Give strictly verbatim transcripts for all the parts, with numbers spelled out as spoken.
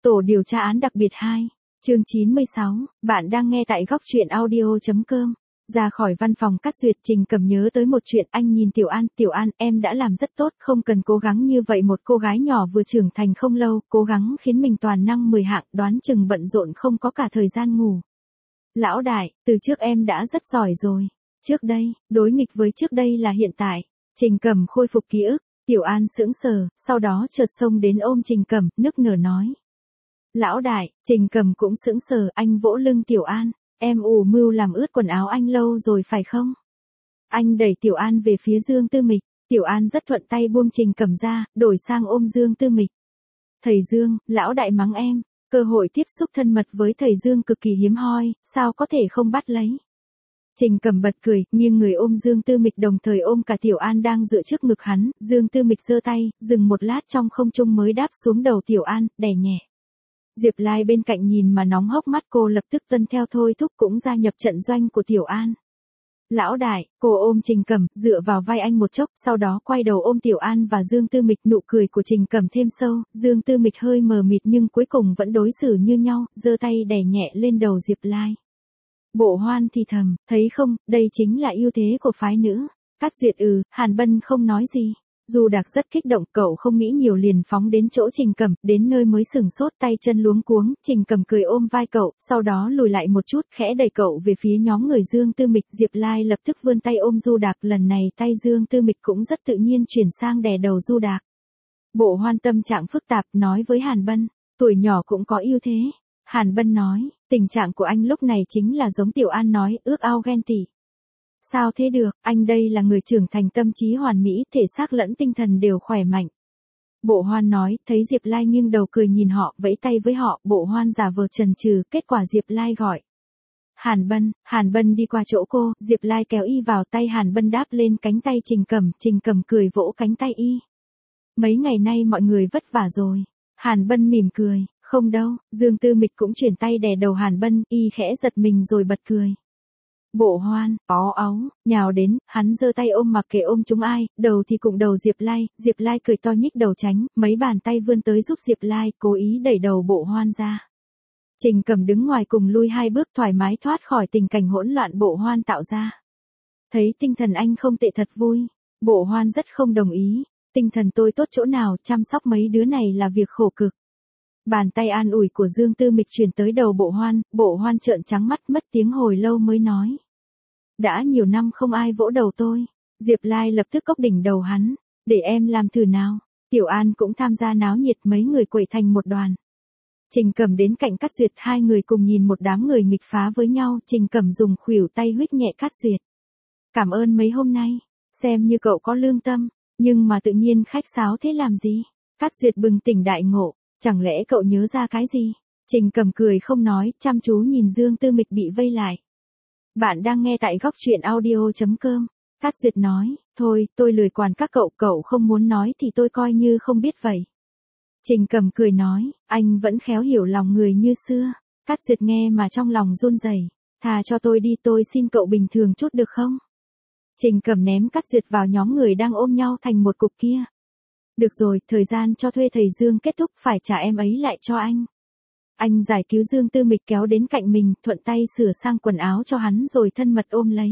Tổ điều tra án đặc biệt hai, chương chín mươi sáu, bạn đang nghe tại góc truyện audio.com. Ra khỏi văn phòng Cát Duyệt, Trình Cầm nhớ tới một chuyện. Anh nhìn Tiểu An, Tiểu An, em đã làm rất tốt, không cần cố gắng như vậy. Một cô gái nhỏ vừa trưởng thành không lâu, cố gắng khiến mình toàn năng mười hạng, đoán chừng bận rộn không có cả thời gian ngủ. Lão đại, từ trước em đã rất giỏi rồi. Trước đây, đối nghịch với trước đây là hiện tại. Trình Cầm khôi phục ký ức. Tiểu An sững sờ, sau đó chợt xông đến ôm Trình Cầm, nức nở nói. Lão đại, Trình Cầm cũng sững sờ, anh vỗ lưng Tiểu An. Em ủ mưu làm ướt quần áo anh lâu rồi phải không? Anh đẩy Tiểu An về phía Dương Tư Mịch. Tiểu An rất thuận tay buông Trình Cầm ra, đổi sang ôm Dương Tư Mịch. Thầy Dương, lão đại mắng em. Cơ hội tiếp xúc thân mật với thầy Dương cực kỳ hiếm hoi, sao có thể không bắt lấy? Trình Cầm bật cười, nghiêng người ôm Dương Tư Mịch, đồng thời ôm cả Tiểu An đang dựa trước ngực hắn. Dương Tư Mịch giơ tay, dừng một lát trong không trung mới đáp xuống đầu Tiểu An, đè nhẹ. Diệp Lai bên cạnh nhìn mà nóng hốc mắt, cô lập tức tuân theo thôi thúc cũng gia nhập trận doanh của Tiểu An. Lão đại, cô ôm Trình Cầm, dựa vào vai anh một chốc, sau đó quay đầu ôm Tiểu An và Dương Tư Mịch. Nụ cười của Trình Cầm thêm sâu, Dương Tư Mịch hơi mờ mịt nhưng cuối cùng vẫn đối xử như nhau, giơ tay đè nhẹ lên đầu Diệp Lai. Bộ Hoan thì thầm, thấy không, đây chính là ưu thế của phái nữ. Cát Duyệt ừ, Hàn Bân không nói gì. Du Đạc rất kích động, cậu không nghĩ nhiều liền phóng đến chỗ Trình Cầm, đến nơi mới sừng sốt, tay chân luống cuống. Trình Cầm cười ôm vai cậu, sau đó lùi lại một chút, khẽ đẩy cậu về phía nhóm người Dương Tư Mịch. Diệp Lai lập tức vươn tay ôm Du Đạc, lần này tay Dương Tư Mịch cũng rất tự nhiên chuyển sang đè đầu Du Đạc. Bộ Hoan tâm trạng phức tạp nói với Hàn Bân, tuổi nhỏ cũng có ưu thế. Hàn Bân nói, tình trạng của anh lúc này chính là giống Tiểu An nói, ước ao ghen tị. Sao thế được, anh đây là người trưởng thành, tâm trí hoàn mỹ, thể xác lẫn tinh thần đều khỏe mạnh. Bộ Hoan nói, thấy Diệp Lai nghiêng đầu cười nhìn họ, vẫy tay với họ. Bộ Hoan giả vờ chần chừ, kết quả Diệp Lai gọi. Hàn Bân, Hàn Bân đi qua chỗ cô, Diệp Lai kéo y vào tay Hàn Bân, đáp lên cánh tay Trình Cầm, Trình Cầm cười vỗ cánh tay y. Mấy ngày nay mọi người vất vả rồi. Hàn Bân mỉm cười, không đâu. Dương Tư Mịch cũng chuyển tay đè đầu Hàn Bân, y khẽ giật mình rồi bật cười. Bộ Hoan, ó áu, nhào đến, hắn giơ tay ôm mặc kệ ôm chúng ai, đầu thì cùng đầu Diệp Lai. Diệp Lai cười to nhích đầu tránh, mấy bàn tay vươn tới giúp Diệp Lai, cố ý đẩy đầu Bộ Hoan ra. Trình Cầm đứng ngoài cùng lui hai bước, thoải mái thoát khỏi tình cảnh hỗn loạn Bộ Hoan tạo ra. Thấy tinh thần anh không tệ, thật vui. Bộ Hoan rất không đồng ý. Tinh thần tôi tốt chỗ nào, chăm sóc mấy đứa này là việc khổ cực. Bàn tay an ủi của Dương Tư Mịch chuyển tới đầu Bộ Hoan, Bộ Hoan trợn trắng mắt, mất tiếng hồi lâu mới nói. Đã nhiều năm không ai vỗ đầu tôi. Diệp Lai lập tức cốc đỉnh đầu hắn, để em làm thử nào. Tiểu An cũng tham gia náo nhiệt, mấy người quẩy thành một đoàn. Trình Cầm đến cạnh Cát Duyệt, hai người cùng nhìn một đám người nghịch phá với nhau. Trình Cầm dùng khuỷu tay huých nhẹ Cát Duyệt. Cảm ơn mấy hôm nay, xem như cậu có lương tâm, nhưng mà tự nhiên khách sáo thế làm gì? Cát Duyệt bừng tỉnh đại ngộ. Chẳng lẽ cậu nhớ ra cái gì? Trình Cầm cười không nói, chăm chú nhìn Dương Tư Mịch bị vây lại. Bạn đang nghe tại góc truyện audio.com. Cát Duyệt nói, thôi, tôi lười quản các cậu, cậu không muốn nói thì tôi coi như không biết vậy. Trình Cầm cười nói, anh vẫn khéo hiểu lòng người như xưa. Cát Duyệt nghe mà trong lòng run rẩy, thà cho tôi đi, tôi xin cậu bình thường chút được không? Trình Cầm ném Cát Duyệt vào nhóm người đang ôm nhau thành một cục kia. Được rồi, thời gian cho thuê thầy Dương kết thúc, phải trả em ấy lại cho anh. Anh giải cứu Dương Tư Mịch kéo đến cạnh mình, thuận tay sửa sang quần áo cho hắn rồi thân mật ôm lấy.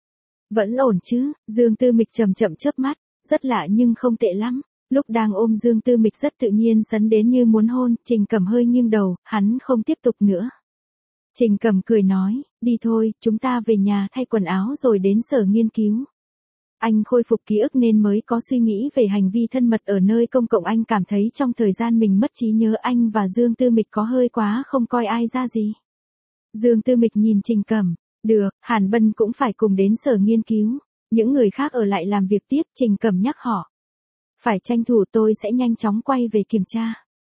Vẫn ổn chứ? Dương Tư Mịch chậm chậm chớp mắt, rất lạ nhưng không tệ lắm. Lúc đang ôm Dương Tư Mịch rất tự nhiên sấn đến như muốn hôn, Trình Cầm hơi nghiêng đầu, hắn không tiếp tục nữa. Trình Cầm cười nói, đi thôi, chúng ta về nhà thay quần áo rồi đến sở nghiên cứu. Anh khôi phục ký ức nên mới có suy nghĩ về hành vi thân mật ở nơi công cộng. Anh cảm thấy trong thời gian mình mất trí nhớ, anh và Dương Tư Mịch có hơi quá không coi ai ra gì. Dương Tư Mịch nhìn Trình Cầm, được, Hàn Bân cũng phải cùng đến sở nghiên cứu. Những người khác ở lại làm việc tiếp. Trình Cầm nhắc họ. Phải tranh thủ, tôi sẽ nhanh chóng quay về kiểm tra.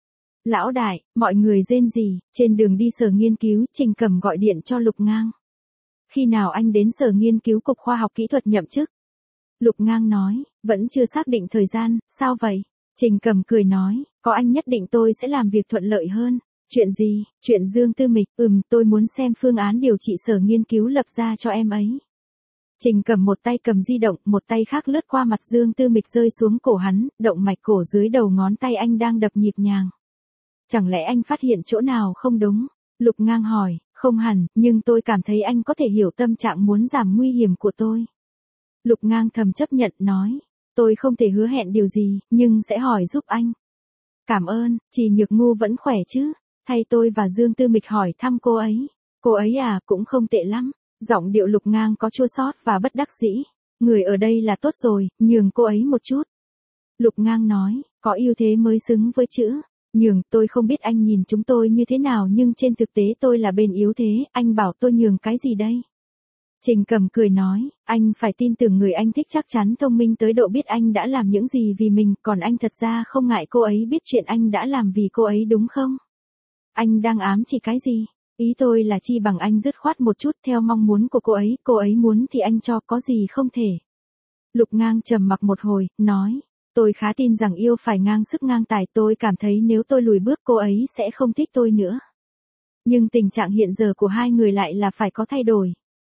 Lão đại, mọi người rên rỉ. Trên đường đi sở nghiên cứu, Trình Cầm gọi điện cho Lục Ngang. Khi nào anh đến sở nghiên cứu Cục Khoa học Kỹ thuật nhậm chức? Lục Ngang nói, vẫn chưa xác định thời gian, sao vậy? Trình Cầm cười nói, có anh nhất định tôi sẽ làm việc thuận lợi hơn. Chuyện gì? Chuyện Dương Tư Mịch, ừm, tôi muốn xem phương án điều trị sở nghiên cứu lập ra cho em ấy. Trình Cầm một tay cầm di động, một tay khác lướt qua mặt Dương Tư Mịch rơi xuống cổ hắn, động mạch cổ dưới đầu ngón tay anh đang đập nhịp nhàng. Chẳng lẽ anh phát hiện chỗ nào không đúng? Lục Ngang hỏi, không hẳn, nhưng tôi cảm thấy anh có thể hiểu tâm trạng muốn giảm nguy hiểm của tôi. Lục Ngang thầm chấp nhận nói, tôi không thể hứa hẹn điều gì, nhưng sẽ hỏi giúp anh. Cảm ơn, chị Nhược Ngu vẫn khỏe chứ? Thay tôi và Dương Tư Mịch hỏi thăm cô ấy. Cô ấy à, cũng không tệ lắm. Giọng điệu Lục Ngang có chua xót và bất đắc dĩ. Người ở đây là tốt rồi, nhường cô ấy một chút. Lục Ngang nói, có ưu thế mới xứng với chữ nhường. Tôi không biết anh nhìn chúng tôi như thế nào, nhưng trên thực tế tôi là bên yếu thế. Anh bảo tôi nhường cái gì đây? Trình Cầm cười nói, anh phải tin tưởng người anh thích, chắc chắn thông minh tới độ biết anh đã làm những gì vì mình, còn anh thật ra không ngại cô ấy biết chuyện anh đã làm vì cô ấy, đúng không? Anh đang ám chỉ cái gì? Ý tôi là chi bằng anh dứt khoát một chút theo mong muốn của cô ấy, cô ấy muốn thì anh cho, có gì không thể. Lục Ngang trầm mặc một hồi, nói, tôi khá tin rằng yêu phải ngang sức ngang tài, tôi cảm thấy nếu tôi lùi bước cô ấy sẽ không thích tôi nữa. Nhưng tình trạng hiện giờ của hai người lại là phải có thay đổi.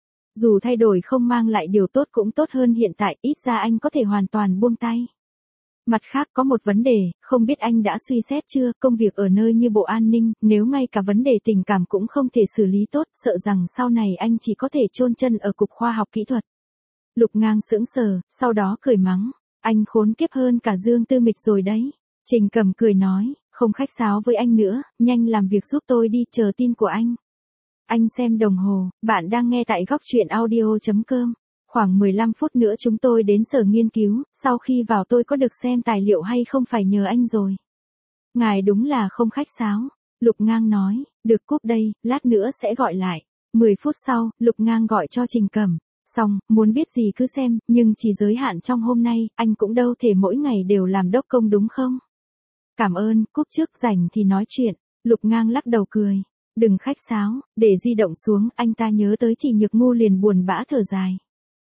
Dù thay đổi không mang lại điều tốt cũng tốt hơn hiện tại, ít ra anh có thể hoàn toàn buông tay. Mặt khác có một vấn đề, không biết anh đã suy xét chưa, công việc ở nơi như Bộ An ninh, nếu ngay cả vấn đề tình cảm cũng không thể xử lý tốt, sợ rằng sau này anh chỉ có thể chôn chân ở Cục Khoa học Kỹ thuật. Lục Ngang sững sờ, sau đó cười mắng, anh khốn kiếp hơn cả Dương Tư Mịch rồi đấy. Trình Cầm cười nói, không khách sáo với anh nữa, nhanh làm việc giúp tôi đi, chờ tin của anh. Anh xem đồng hồ, bạn đang nghe tại góc truyện audio chấm com. Khoảng mười lăm phút nữa chúng tôi đến sở nghiên cứu, sau khi vào tôi có được xem tài liệu hay không phải nhờ anh rồi. Ngài đúng là không khách sáo. Lục Ngang nói, được cúp đây, lát nữa sẽ gọi lại. mười phút sau, Lục Ngang gọi cho Trình Cầm. Xong, muốn biết gì cứ xem, nhưng chỉ giới hạn trong hôm nay, anh cũng đâu thể mỗi ngày đều làm đốc công đúng không? Cảm ơn, cúp trước, rảnh thì nói chuyện. Lục Ngang lắc đầu cười. Đừng khách sáo, để di động xuống, anh ta nhớ tới chị Nhược Ngu liền buồn bã thở dài.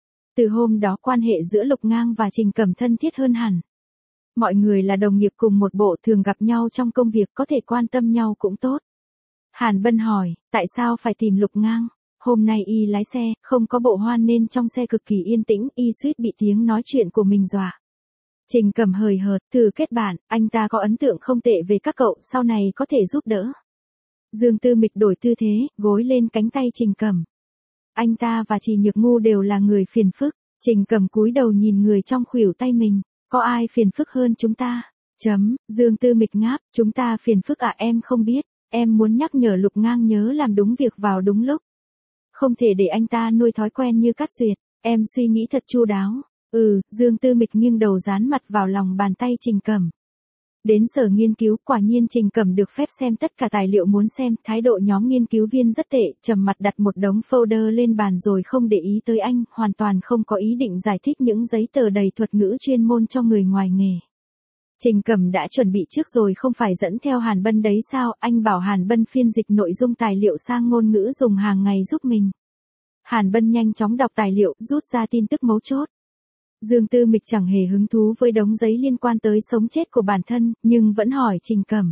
Từ hôm đó quan hệ giữa Lục Ngang và Trình Cầm thân thiết hơn hẳn. Mọi người là đồng nghiệp cùng một bộ, thường gặp nhau trong công việc, có thể quan tâm nhau cũng tốt. Hàn Bân hỏi, tại sao phải tìm Lục Ngang? Hôm nay y lái xe, không có Bộ Hoan nên trong xe cực kỳ yên tĩnh, y suýt bị tiếng nói chuyện của mình dọa. Trình Cầm hời hợt, từ kết bạn, anh ta có ấn tượng không tệ về các cậu, sau này có thể giúp đỡ. Dương Tư Mịch đổi tư thế, gối lên cánh tay Trình Cầm. Anh ta và chị Nhược Ngu đều là người phiền phức. Trình Cầm cúi đầu nhìn người trong khuỷu tay mình. Có ai phiền phức hơn chúng ta? Chấm, Dương Tư Mịch ngáp, chúng ta phiền phức à, em không biết. Em muốn nhắc nhở Lục Ngang nhớ làm đúng việc vào đúng lúc. Không thể để anh ta nuôi thói quen như Cát Duyệt. Em suy nghĩ thật chu đáo. Ừ, Dương Tư Mịch nghiêng đầu dán mặt vào lòng bàn tay Trình Cầm. Đến sở nghiên cứu, quả nhiên Trình Cầm được phép xem tất cả tài liệu muốn xem, thái độ nhóm nghiên cứu viên rất tệ, trầm mặt đặt một đống folder lên bàn rồi không để ý tới anh, hoàn toàn không có ý định giải thích những giấy tờ đầy thuật ngữ chuyên môn cho người ngoài nghề. Trình Cầm đã chuẩn bị trước rồi, không phải dẫn theo Hàn Bân đấy sao, anh bảo Hàn Bân phiên dịch nội dung tài liệu sang ngôn ngữ dùng hàng ngày giúp mình. Hàn Bân nhanh chóng đọc tài liệu, rút ra tin tức mấu chốt. Dương Tư Mịch chẳng hề hứng thú với đống giấy liên quan tới sống chết của bản thân, nhưng vẫn hỏi Trình Cầm.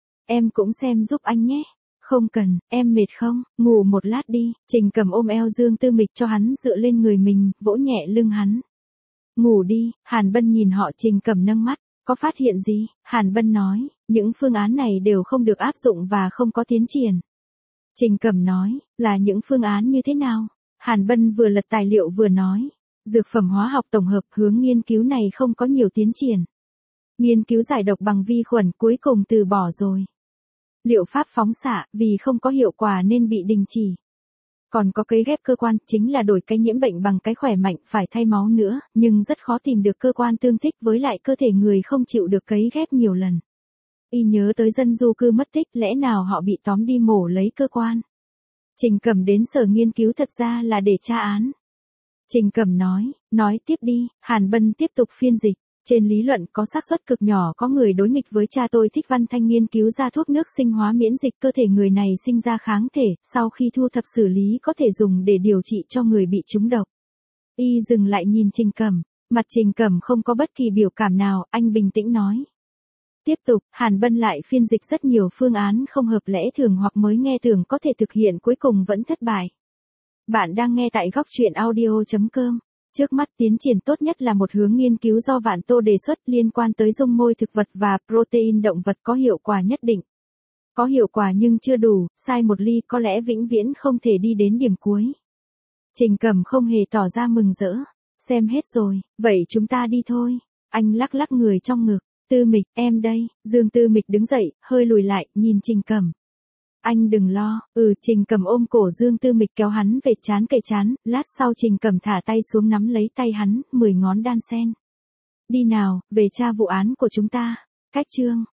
Em cũng xem giúp anh nhé. Không cần, em mệt không, ngủ một lát đi. Trình Cầm ôm eo Dương Tư Mịch cho hắn dựa lên người mình, vỗ nhẹ lưng hắn. Ngủ đi. Hàn Bân nhìn họ. Trình Cầm nâng mắt. Có phát hiện gì? Hàn Bân nói, những phương án này đều không được áp dụng và không có tiến triển. Trình Cầm nói, là những phương án như thế nào? Hàn Bân vừa lật tài liệu vừa nói. Dược phẩm hóa học tổng hợp, hướng nghiên cứu này không có nhiều tiến triển. Nghiên cứu giải độc bằng vi khuẩn cuối cùng từ bỏ rồi. Liệu pháp phóng xạ, vì không có hiệu quả nên bị đình chỉ. Còn có cấy ghép cơ quan, chính là đổi cái nhiễm bệnh bằng cái khỏe mạnh, phải thay máu nữa, nhưng rất khó tìm được cơ quan tương thích với lại cơ thể người không chịu được cấy ghép nhiều lần. Y nhớ tới dân du cư mất tích, lẽ nào họ bị tóm đi mổ lấy cơ quan. Trình Cầm đến sở nghiên cứu thật ra là để tra án. Trình Cầm nói, nói tiếp đi. Hàn Bân tiếp tục phiên dịch. Trên lý luận có xác suất cực nhỏ có người đối nghịch với cha tôi Thích Văn Thanh nghiên cứu ra thuốc nước sinh hóa miễn dịch, cơ thể người này sinh ra kháng thể, sau khi thu thập xử lý có thể dùng để điều trị cho người bị trúng độc. Y dừng lại nhìn Trình Cầm, mặt Trình Cầm không có bất kỳ biểu cảm nào, anh bình tĩnh nói. Tiếp tục, Hàn Bân lại phiên dịch rất nhiều phương án không hợp lẽ thường hoặc mới nghe tưởng có thể thực hiện cuối cùng vẫn thất bại. Bạn đang nghe tại góc truyện audio chấm com. Trước mắt tiến triển tốt nhất là một hướng nghiên cứu do Vạn Tô đề xuất liên quan tới dung môi thực vật và protein động vật có hiệu quả nhất định. Có hiệu quả nhưng chưa đủ, sai một ly có lẽ vĩnh viễn không thể đi đến điểm cuối. Trình Cẩm không hề tỏ ra mừng rỡ. Xem hết rồi, vậy chúng ta đi thôi. Anh lắc lắc người trong ngực. Tư Mịch, em đây. Dương Tư Mịch đứng dậy, hơi lùi lại, nhìn Trình Cẩm. Anh đừng lo, ừ. Trình Cẩm ôm cổ Dương Tư Mịch kéo hắn về trán kề trán, lát sau Trình Cẩm thả tay xuống nắm lấy tay hắn, mười ngón đan sen. Đi nào, về tra vụ án của chúng ta. Cách chương